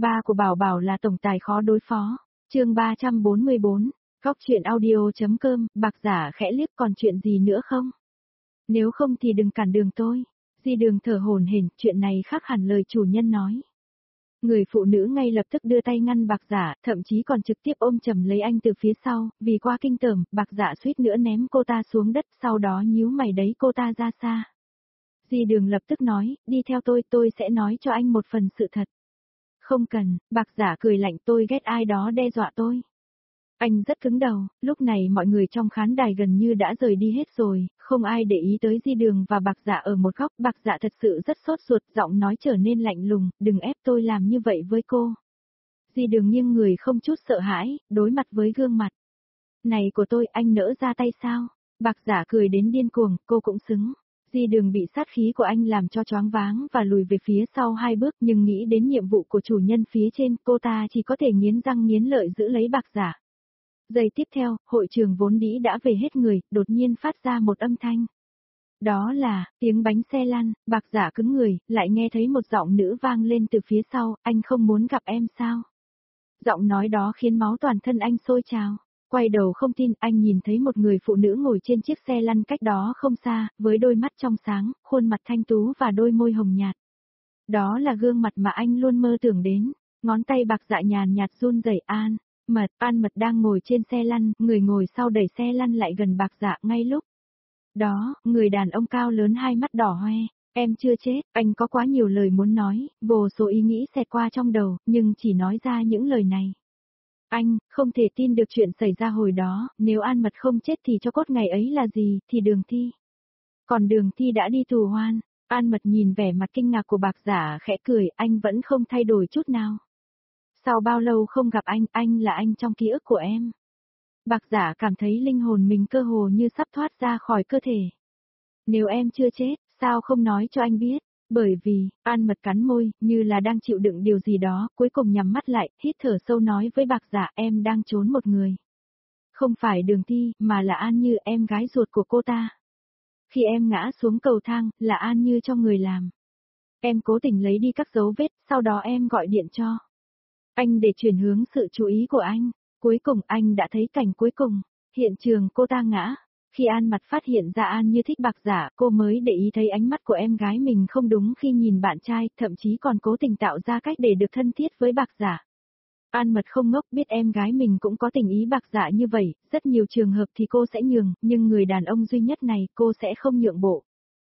Ba của Bảo Bảo là tổng tài khó đối phó. Chương 344, Góc truyện audio.com, Bạc Giả khẽ liếc còn chuyện gì nữa không? Nếu không thì đừng cản đường tôi. Di Đường thở hổn hển, chuyện này khác hẳn lời chủ nhân nói. Người phụ nữ ngay lập tức đưa tay ngăn Bạc Giả, thậm chí còn trực tiếp ôm chầm lấy anh từ phía sau, vì quá kinh tởm, Bạc Giả suýt nữa ném cô ta xuống đất, sau đó nhíu mày đẩy cô ta ra xa. Di Đường lập tức nói, đi theo tôi sẽ nói cho anh một phần sự thật. Không cần, Bạc Giả cười lạnh, tôi ghét ai đó đe dọa tôi. Anh rất cứng đầu, lúc này mọi người trong khán đài gần như đã rời đi hết rồi, không ai để ý tới Di Đường và Bạc Giả ở một góc. Bạc Giả thật sự rất sốt ruột, giọng nói trở nên lạnh lùng, đừng ép tôi làm như vậy với cô. Di Đường nghiêng người không chút sợ hãi, đối mặt với gương mặt này của tôi, anh nỡ ra tay sao? Bạc Giả cười đến điên cuồng, cô cũng xứng. Di Đường bị sát khí của anh làm cho choáng váng và lùi về phía sau 2 bước, nhưng nghĩ đến nhiệm vụ của chủ nhân phía trên, cô ta chỉ có thể nghiến răng nghiến lợi giữ lấy Bạc Giả. Giây tiếp theo, hội trường vốn dĩ đã về hết người, đột nhiên phát ra một âm thanh. Đó là, tiếng bánh xe lăn. Bạc Giả cứng người, lại nghe thấy một giọng nữ vang lên từ phía sau, anh không muốn gặp em sao? Giọng nói đó khiến máu toàn thân anh sôi trào. Quay đầu không tin, anh nhìn thấy một người phụ nữ ngồi trên chiếc xe lăn cách đó không xa, với đôi mắt trong sáng, khuôn mặt thanh tú và đôi môi hồng nhạt. Đó là gương mặt mà anh luôn mơ tưởng đến. Ngón tay Bạc Dạ nhàn nhạt run rẩy. An Mật đang ngồi trên xe lăn, người ngồi sau đẩy xe lăn lại gần Bạc Dạ ngay lúc đó, người đàn ông cao lớn hai mắt đỏ hoe. Em chưa chết, anh có quá nhiều lời muốn nói, vô số ý nghĩ xẹt qua trong đầu, nhưng chỉ nói ra những lời này. Anh, không thể tin được chuyện xảy ra hồi đó, nếu An Mật không chết thì cho cốt ngày ấy là gì, thì Đường Thi. Còn Đường Thi đã đi tù hoan. An Mật nhìn vẻ mặt kinh ngạc của Bạc Giả khẽ cười, anh vẫn không thay đổi chút nào. Sau bao lâu không gặp anh là anh trong ký ức của em. Bạc Giả cảm thấy linh hồn mình cơ hồ như sắp thoát ra khỏi cơ thể. Nếu em chưa chết, sao không nói cho anh biết? Bởi vì, An Mật cắn môi, như là đang chịu đựng điều gì đó, cuối cùng nhắm mắt lại, hít thở sâu nói với Bạc Giả, em đang trốn một người. Không phải Đường Thi, mà là An Như, em gái ruột của cô ta. Khi em ngã xuống cầu thang, là An Như cho người làm. Em cố tình lấy đi các dấu vết, sau đó em gọi điện cho anh để chuyển hướng sự chú ý của anh. Cuối cùng anh đã thấy cảnh cuối cùng, hiện trường cô ta ngã. Khi An Mật phát hiện ra An Như thích Bạc Giả, cô mới để ý thấy ánh mắt của em gái mình không đúng khi nhìn bạn trai, thậm chí còn cố tình tạo ra cách để được thân thiết với Bạc Giả. An Mật không ngốc, biết em gái mình cũng có tình ý Bạc Giả như vậy, rất nhiều trường hợp thì cô sẽ nhường, nhưng người đàn ông duy nhất này cô sẽ không nhượng bộ.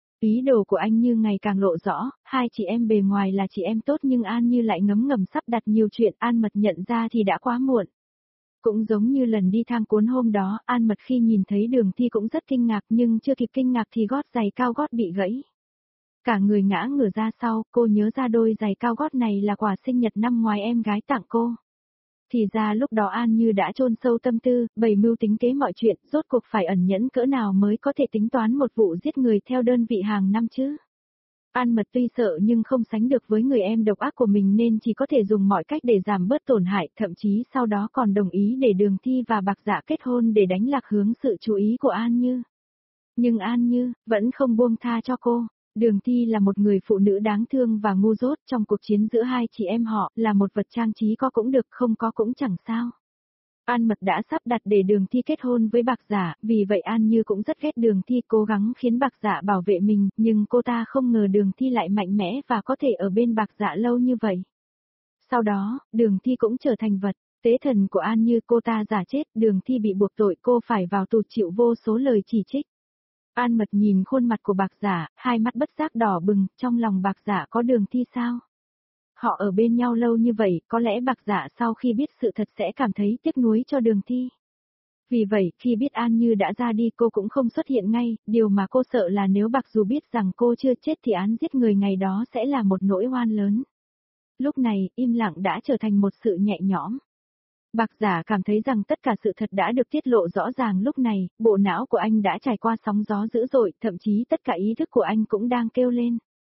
Ý đồ của anh Như ngày càng lộ rõ, hai chị em bề ngoài là chị em tốt nhưng An Như lại ngấm ngầm sắp đặt nhiều chuyện, An Mật nhận ra thì đã quá muộn. Cũng giống như lần đi thang cuốn hôm đó, An Mật khi nhìn thấy Đường Thi cũng rất kinh ngạc, nhưng chưa kịp kinh ngạc thì gót giày cao gót bị gãy. Cả người ngã ngửa ra sau, cô nhớ ra đôi giày cao gót này là quà sinh nhật năm ngoái em gái tặng cô. Thì ra lúc đó An Như đã chôn sâu tâm tư, bày mưu tính kế mọi chuyện, rốt cuộc phải ẩn nhẫn cỡ nào mới có thể tính toán một vụ giết người theo đơn vị hàng năm chứ. An Mật tuy sợ nhưng không sánh được với người em độc ác của mình nên chỉ có thể dùng mọi cách để giảm bớt tổn hại, thậm chí sau đó còn đồng ý để Đường Thi và Bạc Giả kết hôn để đánh lạc hướng sự chú ý của An Như. Nhưng An Như vẫn không buông tha cho cô. Đường Thi là một người phụ nữ đáng thương và ngu dốt, trong cuộc chiến giữa hai chị em họ, là một vật trang trí có cũng được không có cũng chẳng sao. An Mật đã sắp đặt để Đường Thi kết hôn với Bạc Giả, vì vậy An Như cũng rất ghét Đường Thi, cố gắng khiến Bạc Giả bảo vệ mình, nhưng cô ta không ngờ Đường Thi lại mạnh mẽ và có thể ở bên Bạc Giả lâu như vậy. Sau đó, Đường Thi cũng trở thành vật tế thần của An Như, cô ta giả chết, Đường Thi bị buộc tội, cô phải vào tù chịu vô số lời chỉ trích. An Mật nhìn khuôn mặt của Bạc Giả, hai mắt bất giác đỏ bừng, trong lòng Bạc Giả có Đường Thi sao? Họ ở bên nhau lâu như vậy, có lẽ Bạc Giả sau khi biết sự thật sẽ cảm thấy tiếc nuối cho Đường Thi. Vì vậy, khi biết An Như đã ra đi cô cũng không xuất hiện ngay, điều mà cô sợ là nếu Bạc Dù biết rằng cô chưa chết thì án giết người ngày đó sẽ là một nỗi oan lớn. Lúc này, im lặng đã trở thành một sự nhẹ nhõm. Bạc Giả cảm thấy rằng tất cả sự thật đã được tiết lộ rõ ràng lúc này, bộ não của anh đã trải qua sóng gió dữ dội, thậm chí tất cả ý thức của anh cũng đang kêu lên.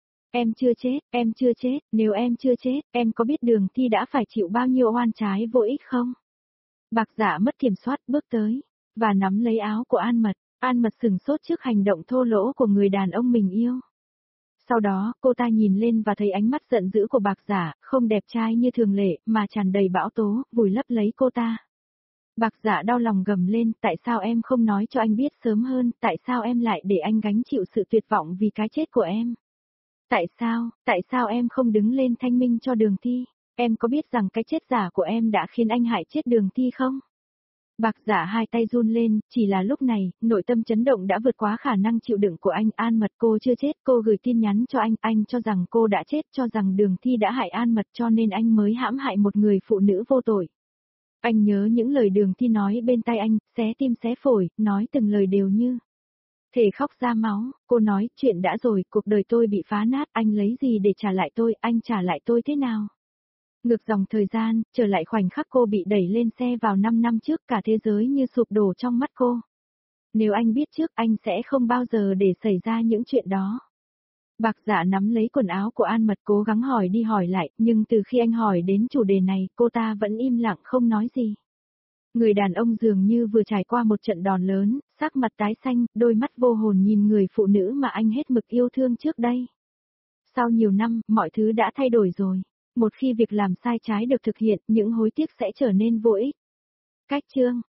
Em chưa chết, nếu em chưa chết, em có biết Đường Thi đã phải chịu bao nhiêu oan trái vô ích không? Bạc Giả mất kiểm soát bước tới, và nắm lấy áo của An Mật sửng sốt trước hành động thô lỗ của người đàn ông mình yêu. Sau đó, cô ta nhìn lên và thấy ánh mắt giận dữ của Bạc Giả, không đẹp trai như thường lệ, mà tràn đầy bão tố, vùi lấp lấy cô ta. Bạc Giả đau lòng gầm lên, tại sao em không nói cho anh biết sớm hơn, tại sao em lại để anh gánh chịu sự tuyệt vọng vì cái chết của em? Tại sao em không đứng lên thanh minh cho Đường Thi? Em có biết rằng cái chết giả của em đã khiến anh hại chết Đường Thi không? Bạc Giả hai tay run lên, chỉ là lúc này, nội tâm chấn động đã vượt quá khả năng chịu đựng của anh. An Mật cô chưa chết, cô gửi tin nhắn cho anh cho rằng cô đã chết, cho rằng Đường Thi đã hại An Mật cho nên anh mới hãm hại một người phụ nữ vô tội. Anh nhớ những lời Đường Thi nói bên tai anh, xé tim xé phổi, nói từng lời đều như thể khóc ra máu. Cô nói, chuyện đã rồi, cuộc đời tôi bị phá nát, anh lấy gì để trả lại tôi, anh trả lại tôi thế nào? Ngược dòng thời gian, trở lại khoảnh khắc cô bị đẩy lên xe vào 5 năm trước, cả thế giới như sụp đổ trong mắt cô. Nếu anh biết trước, anh sẽ không bao giờ để xảy ra những chuyện đó. Bạc Giả nắm lấy quần áo của An Mật cố gắng hỏi đi hỏi lại, nhưng từ khi anh hỏi đến chủ đề này, cô ta vẫn im lặng không nói gì. Người đàn ông dường như vừa trải qua một trận đòn lớn, sắc mặt tái xanh, đôi mắt vô hồn nhìn người phụ nữ mà anh hết mực yêu thương trước đây. Sau nhiều năm, mọi thứ đã thay đổi rồi. Một khi việc làm sai trái được thực hiện, những hối tiếc sẽ trở nên vô ích. Cách chương